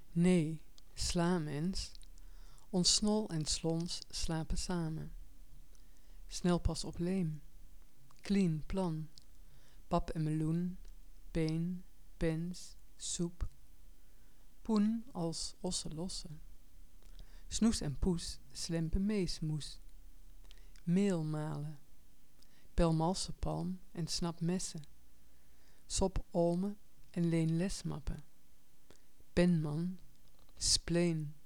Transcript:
Nee, sla mens. Ons snol en slons slapen samen. Snel pas op leem. Clean plan. Pap en meloen. Been, pens, soep. Poen als osse losse. Snoes en poes slempen meesmoes. Meel malen. Pel malsepalm en snap messen. Sop olme en leen lesmappen. Penman, spleen.